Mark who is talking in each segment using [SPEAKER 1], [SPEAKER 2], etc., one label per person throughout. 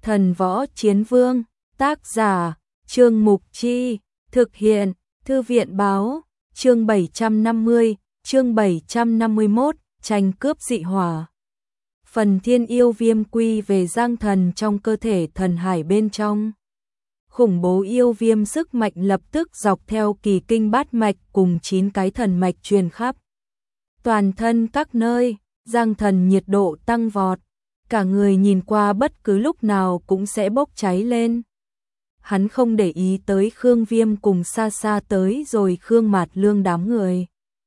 [SPEAKER 1] Thần Võ Chiến Vương, tác giả, Trương Mục Chi, thực hiện, Thư viện Báo, chương 750, chương 751, tranh cướp dị hỏa. Phần thiên yêu viêm quy về Giang Thần trong cơ thể thần hải bên trong. Khủng bố yêu viêm sức mạnh lập tức dọc theo kỳ kinh bát mạch cùng 9 cái thần mạch truyền khắp. Toàn thân các nơi, Giang Thần nhiệt độ tăng vọt, cả người nhìn qua bất cứ lúc nào cũng sẽ bốc cháy lên. Hắn không để ý tới Khương Viêm cùng xa xa tới rồi Khương Mạt Lương đám người.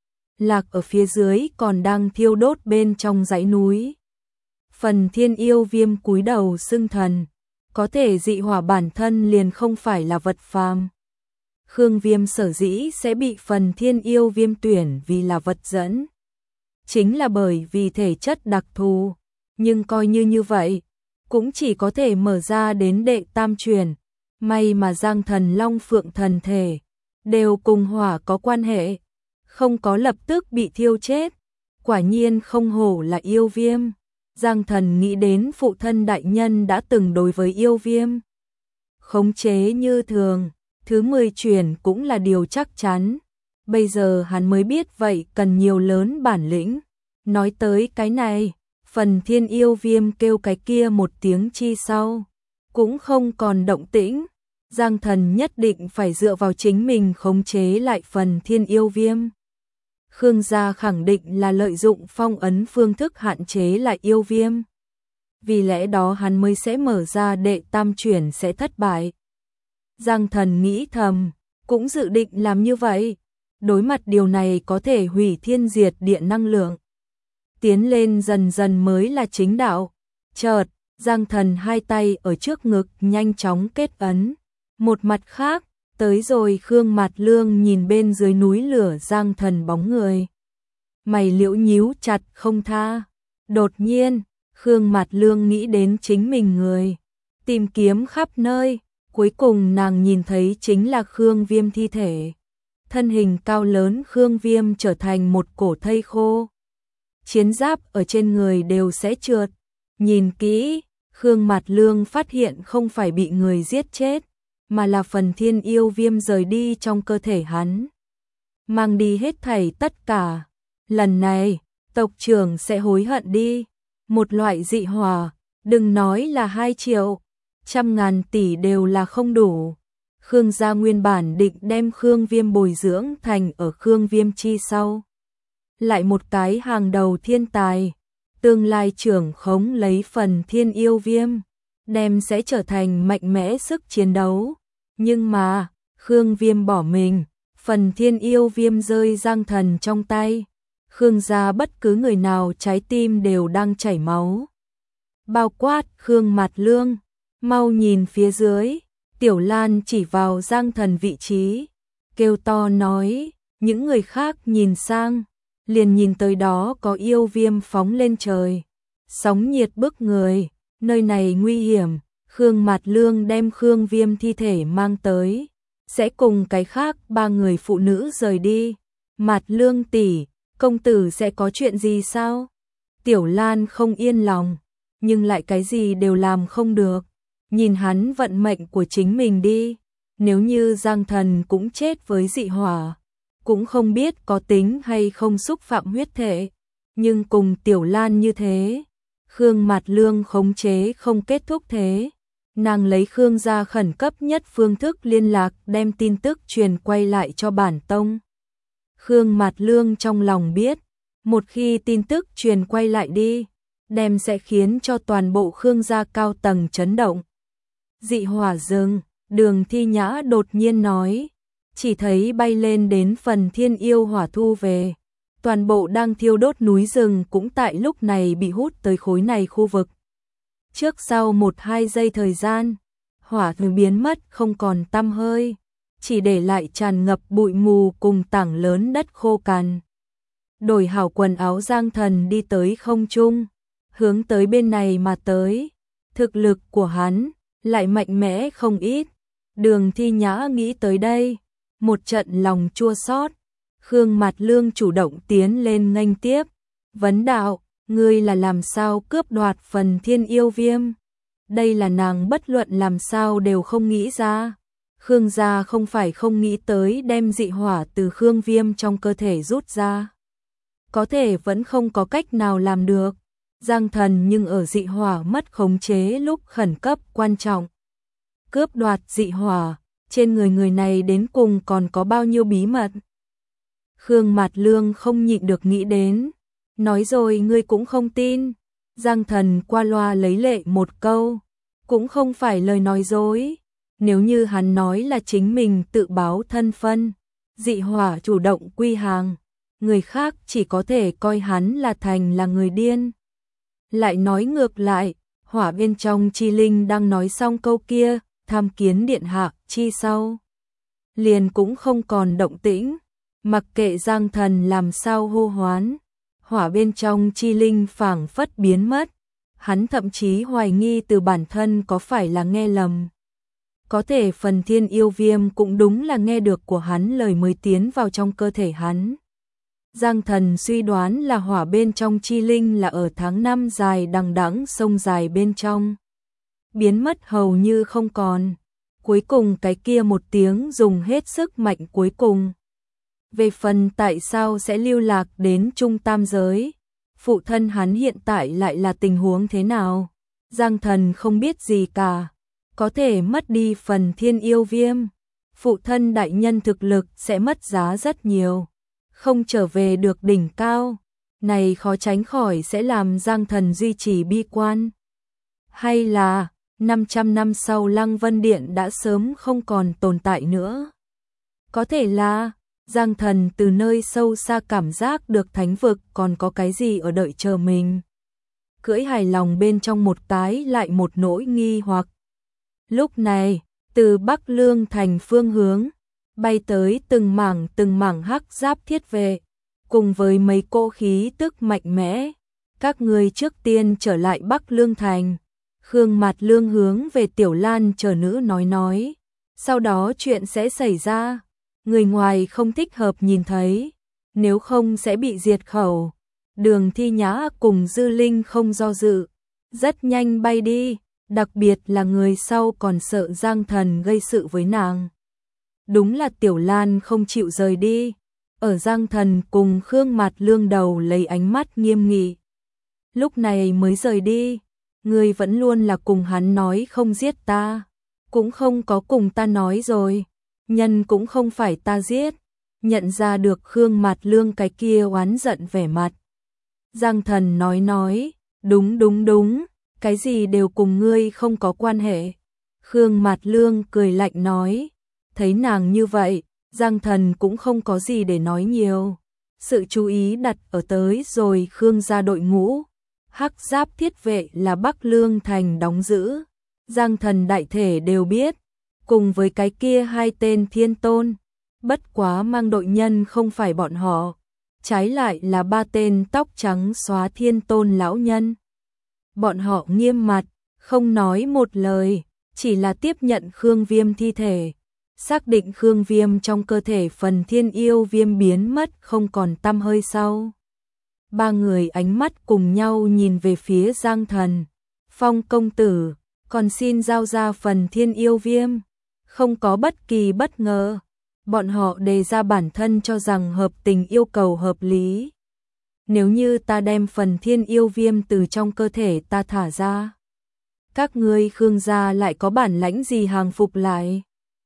[SPEAKER 1] Lạc ở phía dưới còn đang thiêu đốt bên trong dãy núi. Phần thiên yêu viêm cúi đầu xưng thần, có thể dị hỏa bản thân liền không phải là vật phàm. Khương Viêm sở dĩ sẽ bị phần thiên yêu viêm tuyển vì là vật dẫn, chính là bởi vì thể chất đặc thù, nhưng coi như vậy, cũng chỉ có thể mở ra đến đệ tam truyền. May mà Giang Thần Long Phượng thần thể đều cùng hỏa có quan hệ, không có lập tức bị thiêu chết. Quả nhiên không hổ là yêu viêm. Giang Thần nghĩ đến phụ thân đại nhân đã từng đối với yêu viêm khống chế như thường, thứ 10 truyền cũng là điều chắc chắn. Bây giờ hắn mới biết vậy cần nhiều lớn bản lĩnh. Nói tới cái này, phần thiên yêu viêm kêu cái kia một tiếng chi sau, cũng không còn động tĩnh. Giang Thần nhất định phải dựa vào chính mình khống chế lại phần thiên yêu viêm. Khương gia khẳng định là lợi dụng phong ấn phương thức hạn chế lại yêu viêm. Vì lẽ đó hắn mới sẽ mở ra đệ tam chuyển sẽ thất bại. Giang Thần nghĩ thầm, cũng dự định làm như vậy. Đối mặt điều này có thể hủy thiên diệt địa năng lượng. Tiến lên dần dần mới là chính đạo. Chợt, Giang Thần hai tay ở trước ngực nhanh chóng kết ấn. Một mặt khác, tới rồi Khương Mạt Lương nhìn bên dưới núi lửa Giang Thần bóng người. Mày liễu nhíu chặt không tha. Đột nhiên, Khương Mạt Lương nghĩ đến chính mình người. Tìm kiếm khắp nơi, cuối cùng nàng nhìn thấy chính là Khương Viêm thi thể. Thân hình cao lớn Khương Viêm trở thành một cổ thây khô. Chiến giáp ở trên người đều sẽ trượt. Nhìn kỹ, Khương Mạt Lương phát hiện không phải bị người giết chết, mà là phần thiên yêu viêm rời đi trong cơ thể hắn. Mang đi hết thảy tất cả. Lần này, tộc trưởng sẽ hối hận đi. Một loại dị hỏa, đừng nói là 2 triệu, 100.000 tỷ đều là không đủ. Khương gia nguyên bản định đem Khương Viêm bồi dưỡng thành ở Khương Viêm chi sau. Lại một cái hàng đầu thiên tài, tương lai trưởng khống lấy phần thiên yêu viêm, đem sẽ trở thành mạnh mẽ sức chiến đấu. Nhưng mà, Khương Viêm bỏ mình, phần thiên yêu viêm rơi Giang Thần trong tay. Khương gia bất cứ người nào trái tim đều đang chảy máu. Bao quát Khương Mạt Lương, mau nhìn phía dưới. Tiểu Lan chỉ vào Giang Thần vị trí, kêu to nói, những người khác nhìn sang, liền nhìn tới đó có yêu viêm phóng lên trời. Sóng nhiệt bức người, nơi này nguy hiểm. Khương Mạt Lương đem Khương Viêm thi thể mang tới, sẽ cùng cái khác 3 người phụ nữ rời đi. Mạt Lương tỷ, công tử sẽ có chuyện gì sao? Tiểu Lan không yên lòng, nhưng lại cái gì đều làm không được. Nhìn hắn vận mệnh của chính mình đi, nếu như Giang Thần cũng chết với dị hỏa, cũng không biết có tính hay không xúc phạm huyết thể. Nhưng cùng Tiểu Lan như thế, Khương Mạt Lương khống chế không kết thúc thế. Nàng lấy Khương gia khẩn cấp nhất phương thức liên lạc đem tin tức truyền quay lại cho bản tông. Khương Mạt Lương trong lòng biết, một khi tin tức truyền quay lại đi, đem sẽ khiến cho toàn bộ Khương gia cao tầng chấn động. Dị hỏa dừng, Đường Thi Nhã đột nhiên nói, chỉ thấy bay lên đến phần thiên yêu hỏa thu về. Toàn bộ đang thiêu đốt núi rừng cũng tại lúc này bị hút tới khối này khu vực. Trước sau 1-2 giây thời gian, hỏa thứ biến mất không còn tăm hơi, chỉ để lại tràn ngập bụi mù cùng tảng lớn đất khô cằn. Đổi hảo quần áo Giang Thần đi tới không trung, hướng tới bên này mà tới. Thực lực của hắn lại mạnh mẽ không ít. Đường Thi Nhã nghĩ tới đây, một trận lòng chua xót. Khương Mạt Lương chủ động tiến lên nghênh tiếp, vấn đạo, ngươi là làm sao cướp đoạt phần thiên yêu viêm? Đây là nàng bất luận làm sao đều không nghĩ ra. Khương gia không phải không nghĩ tới đem dị hỏa từ Khương Viêm trong cơ thể rút ra. Có thể vẫn không có cách nào làm được. Giang Thần nhưng ở dị hỏa mất khống chế lúc khẩn cấp quan trọng. Cướp đoạt dị hỏa, trên người người này đến cùng còn có bao nhiêu bí mật. Khương Mạt Lương không nhịn được nghĩ đến. Nói rồi ngươi cũng không tin. Giang Thần qua loa lấy lệ một câu. Cũng không phải lời nói dối. Nếu như hắn nói là chính mình tự báo thân phân, dị hỏa chủ động quy hàng, người khác chỉ có thể coi hắn là thành là người điên. Lại nói ngược lại, hỏa bên trong chi linh đang nói xong câu kia, tham kiến điện hạ chi sau. Liền cũng không còn động tĩnh, mặc kệ Giang Thần làm sao hô hoán, hỏa bên trong chi linh phảng phất biến mất. Hắn thậm chí hoài nghi từ bản thân có phải là nghe lầm. Có thể phần thiên yêu viêm cũng đúng là nghe được của hắn lời mới tiến vào trong cơ thể hắn. Giang Thần suy đoán là hỏa bên trong chi linh là ở tháng 5 dài đằng đẵng sông dài bên trong. Biến mất hầu như không còn. Cuối cùng cái kia một tiếng dùng hết sức mạnh cuối cùng. Về phần tại sao sẽ lưu lạc đến trung tam giới, phụ thân hắn hiện tại lại là tình huống thế nào, Giang Thần không biết gì cả. Có thể mất đi phần thiên yêu viêm, phụ thân đại nhân thực lực sẽ mất giá rất nhiều, không trở về được đỉnh cao, này khó tránh khỏi sẽ làm Giang Thần duy trì bi quan. Hay là 500 năm sau Lăng Vân Điện đã sớm không còn tồn tại nữa. Có thể là Giang Thần từ nơi sâu xa cảm giác được thánh vực còn có cái gì ở đợi chờ mình. Cưỡi hài lòng bên trong một cái lại một nỗi nghi hoặc. Lúc này, từ Bắc Lương thành phương hướng, bay tới từng mảng hắc giáp thiết vệ, cùng với mấy cỗ khí tức mạnh mẽ. Các người trước tiên trở lại Bắc Lương thành. Khương Mạt Lương hướng về Tiểu Lan chờ nữ nói. Sau đó chuyện sẽ xảy ra. Người ngoài không thích hợp nhìn thấy, nếu không sẽ bị diệt khẩu. Đường Thi Nhã cùng Dư Linh không do dự, rất nhanh bay đi. Đặc biệt là người sau còn sợ Giang Thần gây sự với nàng. Đúng là Tiểu Lan không chịu rời đi. Ở Giang Thần cùng Khương Mạt Lương đầu lấy ánh mắt nghiêm nghị. Lúc này mới rời đi. Người vẫn luôn là cùng hắn nói không giết ta. Cũng không có cùng ta nói rồi. Nhân cũng không phải ta giết. Nhận ra được Khương Mạt Lương cái kia oán giận vẻ mặt. Giang Thần nói. Đúng. Cái gì đều cùng ngươi không có quan hệ. Khương Mạt Lương cười lạnh nói. Thấy nàng như vậy, Giang Thần cũng không có gì để nói nhiều. Sự chú ý đặt ở tới rồi Khương gia đội ngũ. Hắc giáp thiết vệ là Bắc Lương thành đóng giữ. Giang Thần đại thể đều biết. Cùng với cái kia hai tên thiên tôn. Bất quá mang đội nhân không phải bọn họ. Trái lại là ba tên tóc trắng xóa thiên tôn lão nhân. Bọn họ nghiêm mặt, không nói một lời, chỉ là tiếp nhận Khương Viêm thi thể. Xác định Khương Viêm trong cơ thể phần thiên yêu viêm biến mất không còn tăm hơi sau. Ba người ánh mắt cùng nhau nhìn về phía Giang Thần. Phong công tử, còn xin giao ra phần thiên yêu viêm. Không có bất kỳ bất ngờ. Bọn họ đề ra bản thân cho rằng hợp tình yêu cầu hợp lý. Nếu như ta đem phần thiên yêu viêm từ trong cơ thể ta thả ra, các ngươi Khương gia lại có bản lãnh gì hàng phục lại?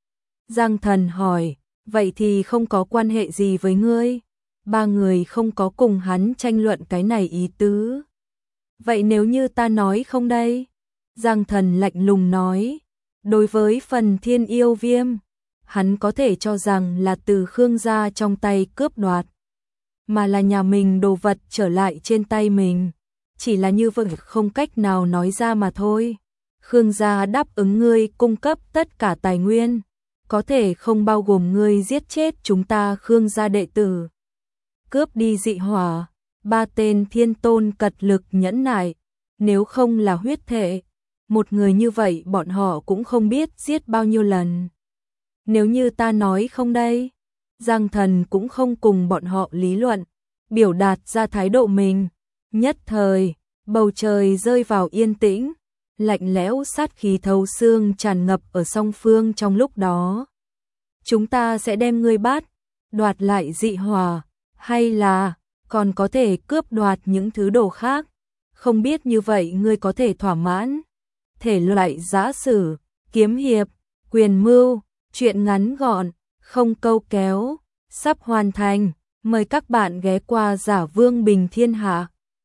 [SPEAKER 1] Giang Thần hỏi, vậy thì không có quan hệ gì với ngươi. Ba người không có cùng hắn tranh luận cái này ý tứ. Vậy nếu như ta nói không đây? Giang Thần lạnh lùng nói, đối với phần thiên yêu viêm, hắn có thể cho rằng là từ Khương gia trong tay cướp đoạt, mà là nhà mình đồ vật trở lại trên tay mình. Chỉ là như vậy không cách nào nói ra mà thôi. Khương gia đáp ứng ngươi cung cấp tất cả tài nguyên, có thể không bao gồm ngươi giết chết chúng ta Khương gia đệ tử. Cướp đi dị hỏa, ba tên thiên tôn cật lực nhẫn nại, nếu không là huyết thể, một người như vậy bọn họ cũng không biết giết bao nhiêu lần. Nếu như ta nói không đây? Giang Thần cũng không cùng bọn họ lý luận, biểu đạt ra thái độ mình. Nhất thời, bầu trời rơi vào yên tĩnh, lạnh lẽo sát khí thấu xương tràn ngập ở song phương trong lúc đó. Chúng ta sẽ đem ngươi bắt, đoạt lại dị hỏa, hay là còn có thể cướp đoạt những thứ đồ khác, không biết như vậy ngươi có thể thỏa mãn. Thể loại giã sử, kiếm hiệp, quyền mưu, truyện ngắn gọn, không câu kéo, sắp hoàn thành, mời các bạn ghé qua Giả Vương Bình Thiên Hạ.